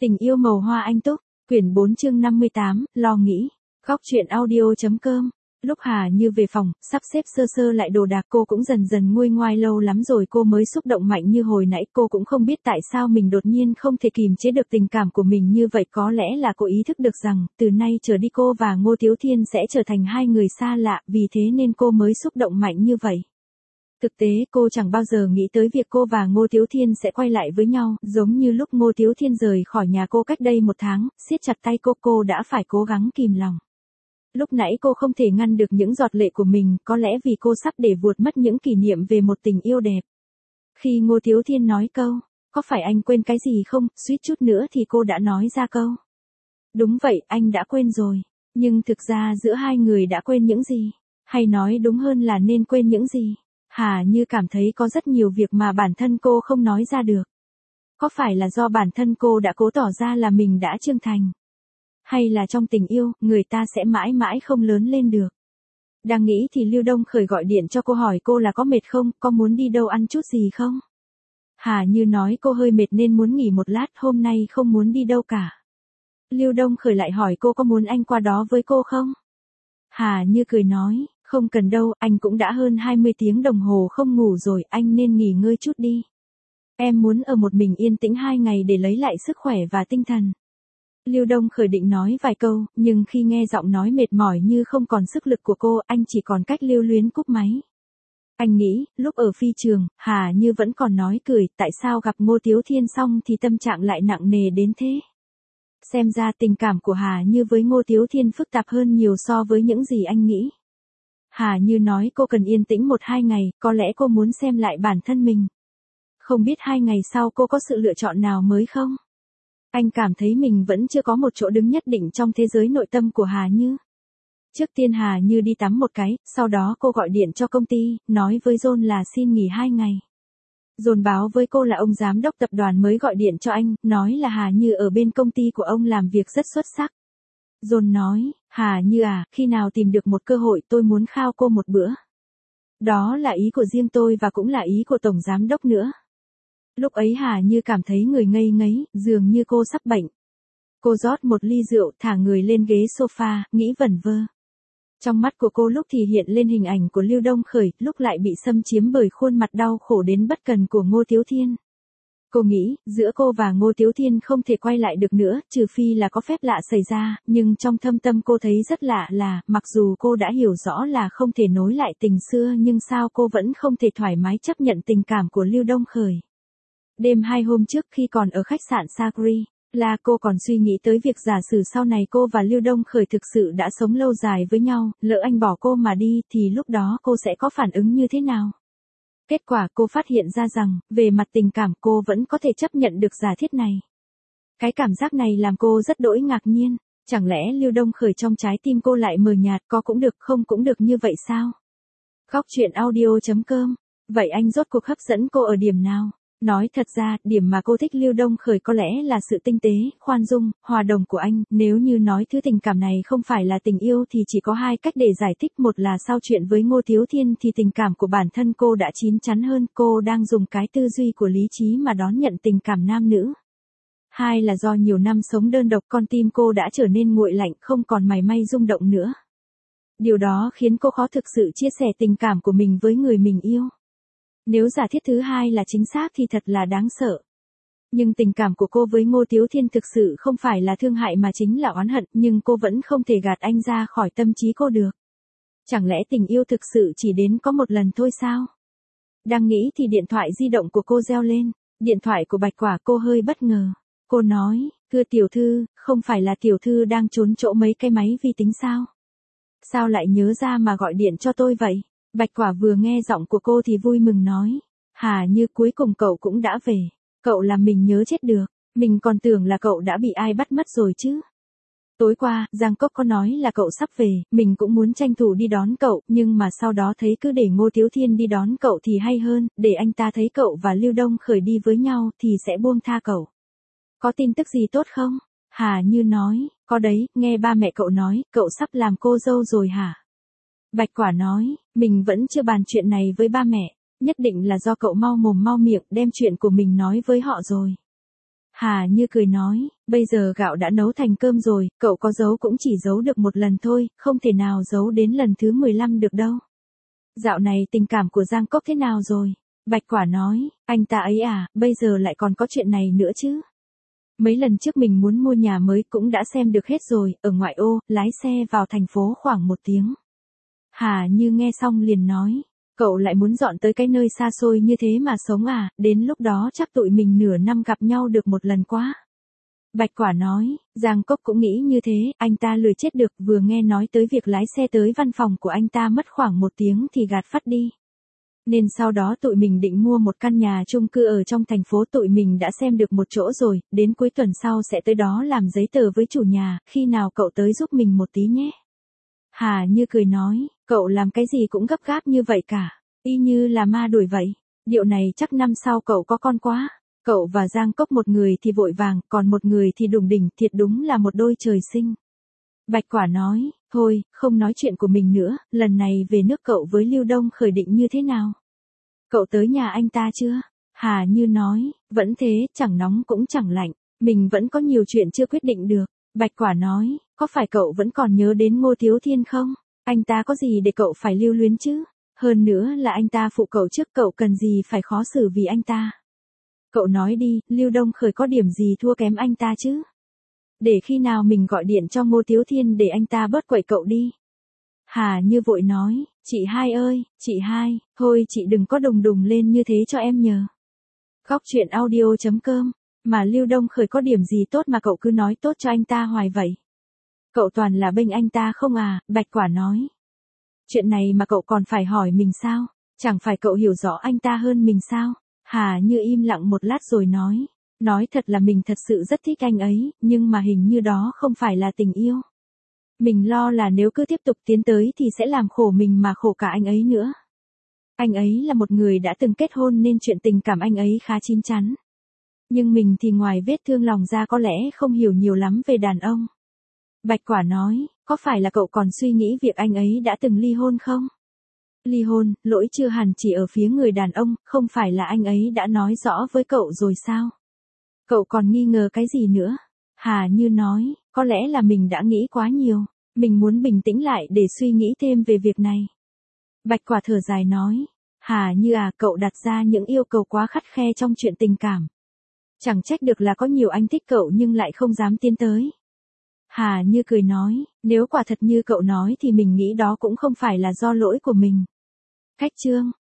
Tình yêu màu hoa anh túc, quyển 4 chương 58, lo nghĩ. Góc truyện audio.com. Lúc Hà Như về phòng, sắp xếp sơ sơ lại đồ đạc, cô cũng dần dần nguôi ngoai, lâu lắm rồi cô mới xúc động mạnh như hồi nãy. Cô cũng không biết tại sao mình đột nhiên không thể kìm chế được tình cảm của mình như vậy. Có lẽ là cô ý thức được rằng, từ nay trở đi cô và Ngô Tiếu Thiên sẽ trở thành hai người xa lạ, vì thế nên cô mới xúc động mạnh như vậy. Thực tế cô chẳng bao giờ nghĩ tới việc cô và Ngô Tiếu Thiên sẽ quay lại với nhau, giống như lúc Ngô Tiếu Thiên rời khỏi nhà cô cách đây 1 tháng, siết chặt tay cô đã phải cố gắng kìm lòng. Lúc nãy cô không thể ngăn được những giọt lệ của mình, có lẽ vì cô sắp để vuột mất những kỷ niệm về một tình yêu đẹp. Khi Ngô Tiếu Thiên nói câu, có phải anh quên cái gì không, suýt chút nữa thì cô đã nói ra câu. Đúng vậy, anh đã quên rồi. Nhưng thực ra giữa hai người đã quên những gì? Hay nói đúng hơn là nên quên những gì? Hà Như cảm thấy có rất nhiều việc mà bản thân cô không nói ra được. Có phải là do bản thân cô đã cố tỏ ra là mình đã trưởng thành? Hay là trong tình yêu, người ta sẽ mãi mãi không lớn lên được? Đang nghĩ thì Lưu Đông Khởi gọi điện cho cô, hỏi cô là có mệt không, có muốn đi đâu ăn chút gì không? Hà Như nói cô hơi mệt nên muốn nghỉ một lát, hôm nay không muốn đi đâu cả. Lưu Đông Khởi lại hỏi cô có muốn anh qua đó với cô không? Hà Như cười nói, không cần đâu, anh cũng đã hơn 20 tiếng đồng hồ không ngủ rồi, anh nên nghỉ ngơi chút đi. Em muốn ở một mình yên tĩnh 2 ngày để lấy lại sức khỏe và tinh thần. Lưu Đông Khởi định nói vài câu, nhưng khi nghe giọng nói mệt mỏi như không còn sức lực của cô, anh chỉ còn cách lưu luyến cúp máy. Anh nghĩ, lúc ở phi trường, Hà Như vẫn còn nói cười, tại sao gặp Ngô Tiếu Thiên xong thì tâm trạng lại nặng nề đến thế. Xem ra tình cảm của Hà Như với Ngô Tiếu Thiên phức tạp hơn nhiều so với những gì anh nghĩ. Hà Như nói cô cần yên tĩnh 1-2 ngày, có lẽ cô muốn xem lại bản thân mình. Không biết 2 ngày sau cô có sự lựa chọn nào mới không? Anh cảm thấy mình vẫn chưa có một chỗ đứng nhất định trong thế giới nội tâm của Hà Như. Trước tiên Hà Như đi tắm một cái, sau đó cô gọi điện cho công ty, nói với John là xin nghỉ 2 ngày. John báo với cô là ông giám đốc tập đoàn mới gọi điện cho anh, nói là Hà Như ở bên công ty của ông làm việc rất xuất sắc. John nói, Hà Như à, khi nào tìm được một cơ hội tôi muốn khao cô một bữa. Đó là ý của riêng tôi và cũng là ý của tổng giám đốc nữa. Lúc ấy Hà Như cảm thấy người ngây ngấy, dường như cô sắp bệnh. Cô rót một ly rượu, thả người lên ghế sofa, nghĩ vẩn vơ. Trong mắt của cô lúc thì hiện lên hình ảnh của Lưu Đông Khởi, lúc lại bị xâm chiếm bởi khuôn mặt đau khổ đến bất cần của Ngô Tiếu Thiên. Cô nghĩ, giữa cô và Ngô Tiếu Thiên không thể quay lại được nữa, trừ phi là có phép lạ xảy ra, nhưng trong thâm tâm cô thấy rất lạ là, mặc dù cô đã hiểu rõ là không thể nối lại tình xưa nhưng sao cô vẫn không thể thoải mái chấp nhận tình cảm của Lưu Đông Khởi. Đêm 2 hôm trước khi còn ở khách sạn Sagri, là cô còn suy nghĩ tới việc giả sử sau này cô và Lưu Đông Khởi thực sự đã sống lâu dài với nhau, lỡ anh bỏ cô mà đi thì lúc đó cô sẽ có phản ứng như thế nào? Kết quả cô phát hiện ra rằng, về mặt tình cảm cô vẫn có thể chấp nhận được giả thiết này. Cái cảm giác này làm cô rất đỗi ngạc nhiên, chẳng lẽ Lưu Đông Khởi trong trái tim cô lại mờ nhạt, có cũng được không cũng được như vậy sao? Góc truyện audio.com. Vậy anh rốt cuộc hấp dẫn cô ở điểm nào? Nói thật ra, điểm mà cô thích Lưu Đông Khởi có lẽ là sự tinh tế, khoan dung, hòa đồng của anh. Nếu như nói thứ tình cảm này không phải là tình yêu thì chỉ có 2 cách để giải thích. Một là sau chuyện với Ngô Tiếu Thiên thì tình cảm của bản thân cô đã chín chắn hơn, cô đang dùng cái tư duy của lý trí mà đón nhận tình cảm nam nữ. 2 là do nhiều năm sống đơn độc, con tim cô đã trở nên nguội lạnh, không còn mảy may rung động nữa. Điều đó khiến cô khó thực sự chia sẻ tình cảm của mình với người mình yêu. Nếu giả thiết thứ 2 là chính xác thì thật là đáng sợ. Nhưng tình cảm của cô với Ngô Tiếu Thiên thực sự không phải là thương hại mà chính là oán hận, nhưng cô vẫn không thể gạt anh ra khỏi tâm trí cô được. Chẳng lẽ tình yêu thực sự chỉ đến có một lần thôi sao? Đang nghĩ thì điện thoại di động của cô reo lên, điện thoại của Bạch Quả. Cô hơi bất ngờ. Cô nói, thưa tiểu thư, không phải là tiểu thư đang trốn chỗ mấy cái máy vi tính sao? Sao lại nhớ ra mà gọi điện cho tôi vậy? Bạch Quả vừa nghe giọng của cô thì vui mừng nói, Hà Như cuối cùng cậu cũng đã về, cậu làm mình nhớ chết được, mình còn tưởng là cậu đã bị ai bắt mất rồi chứ. Tối qua, Giang Cốc có nói là cậu sắp về, mình cũng muốn tranh thủ đi đón cậu, nhưng mà sau đó thấy cứ để Ngô Tiếu Thiên đi đón cậu thì hay hơn, để anh ta thấy cậu và Lưu Đông Khởi đi với nhau thì sẽ buông tha cậu. Có tin tức gì tốt không? Hà Như nói, có đấy, nghe ba mẹ cậu nói, cậu sắp làm cô dâu rồi hả? Bạch Quả nói, mình vẫn chưa bàn chuyện này với ba mẹ, nhất định là do cậu mau mồm mau miệng đem chuyện của mình nói với họ rồi. Hà Như cười nói, bây giờ gạo đã nấu thành cơm rồi, cậu có giấu cũng chỉ giấu được một lần thôi, không thể nào giấu đến lần thứ 15 được đâu. Dạo này tình cảm của Giang Cốc thế nào rồi? Bạch Quả nói, anh ta ấy à, bây giờ lại còn có chuyện này nữa chứ. Mấy lần trước mình muốn mua nhà mới cũng đã xem được hết rồi, ở ngoại ô, lái xe vào thành phố khoảng 1 tiếng. Hà Như nghe xong liền nói, cậu lại muốn dọn tới cái nơi xa xôi như thế mà sống à, đến lúc đó chắc tụi mình nửa năm gặp nhau được một lần quá. Bạch Quả nói, Giang Cốc cũng nghĩ như thế, anh ta lười chết được, vừa nghe nói tới việc lái xe tới văn phòng của anh ta mất khoảng 1 tiếng thì gạt phắt đi. Nên sau đó tụi mình định mua một căn nhà chung cư ở trong thành phố, tụi mình đã xem được một chỗ rồi, đến cuối tuần sau sẽ tới đó làm giấy tờ với chủ nhà, khi nào cậu tới giúp mình một tí nhé. Hà Như cười nói, cậu làm cái gì cũng gấp gáp như vậy cả, y như là ma đuổi vậy, điệu này chắc năm sau cậu có con quá. Cậu và Giang Cốc một người thì vội vàng, còn một người thì đùng đỉnh, thiệt đúng là một đôi trời sinh. Bạch Quả nói, thôi, không nói chuyện của mình nữa, lần này về nước cậu với Lưu Đông Khởi định như thế nào? Cậu tới nhà anh ta chưa? Hà Như nói, vẫn thế, chẳng nóng cũng chẳng lạnh, mình vẫn có nhiều chuyện chưa quyết định được. Bạch Quả nói, có phải cậu vẫn còn nhớ đến Ngô Thiếu Thiên không? Anh ta có gì để cậu phải lưu luyến chứ? Hơn nữa là anh ta phụ cậu trước, cậu cần gì phải khó xử vì anh ta? Cậu nói đi, Lưu Đông Khởi có điểm gì thua kém anh ta chứ? Để khi nào mình gọi điện cho Ngô Thiếu Thiên để anh ta bớt quậy cậu đi. Hà Như vội nói, chị hai ơi, chị hai, thôi chị đừng có đùng đùng lên như thế cho em nhờ. Góc truyện audio.com, mà Lưu Đông Khởi có điểm gì tốt mà cậu cứ nói tốt cho anh ta hoài vậy? Cậu toàn là bênh anh ta không à, Bạch Quả nói. Chuyện này mà cậu còn phải hỏi mình sao? Chẳng phải cậu hiểu rõ anh ta hơn mình sao? Hà Như im lặng một lát rồi nói thật là mình thật sự rất thích anh ấy, nhưng mà hình như đó không phải là tình yêu. Mình lo là nếu cứ tiếp tục tiến tới thì sẽ làm khổ mình mà khổ cả anh ấy nữa. Anh ấy là một người đã từng kết hôn nên chuyện tình cảm anh ấy khá chín chắn. Nhưng mình thì ngoài vết thương lòng ra có lẽ không hiểu nhiều lắm về đàn ông. Bạch Quả nói, có phải là cậu còn suy nghĩ việc anh ấy đã từng ly hôn không? Ly hôn, lỗi chưa hẳn chỉ ở phía người đàn ông, không phải là anh ấy đã nói rõ với cậu rồi sao? Cậu còn nghi ngờ cái gì nữa? Hà Như nói, có lẽ là mình đã nghĩ quá nhiều, mình muốn bình tĩnh lại để suy nghĩ thêm về việc này. Bạch Quả thở dài nói, Hà Như à, cậu đặt ra những yêu cầu quá khắt khe trong chuyện tình cảm. Chẳng trách được là có nhiều anh thích cậu nhưng lại không dám tiến tới. Hà Như cười nói, nếu quả thật như cậu nói thì mình nghĩ đó cũng không phải là do lỗi của mình. Cách chương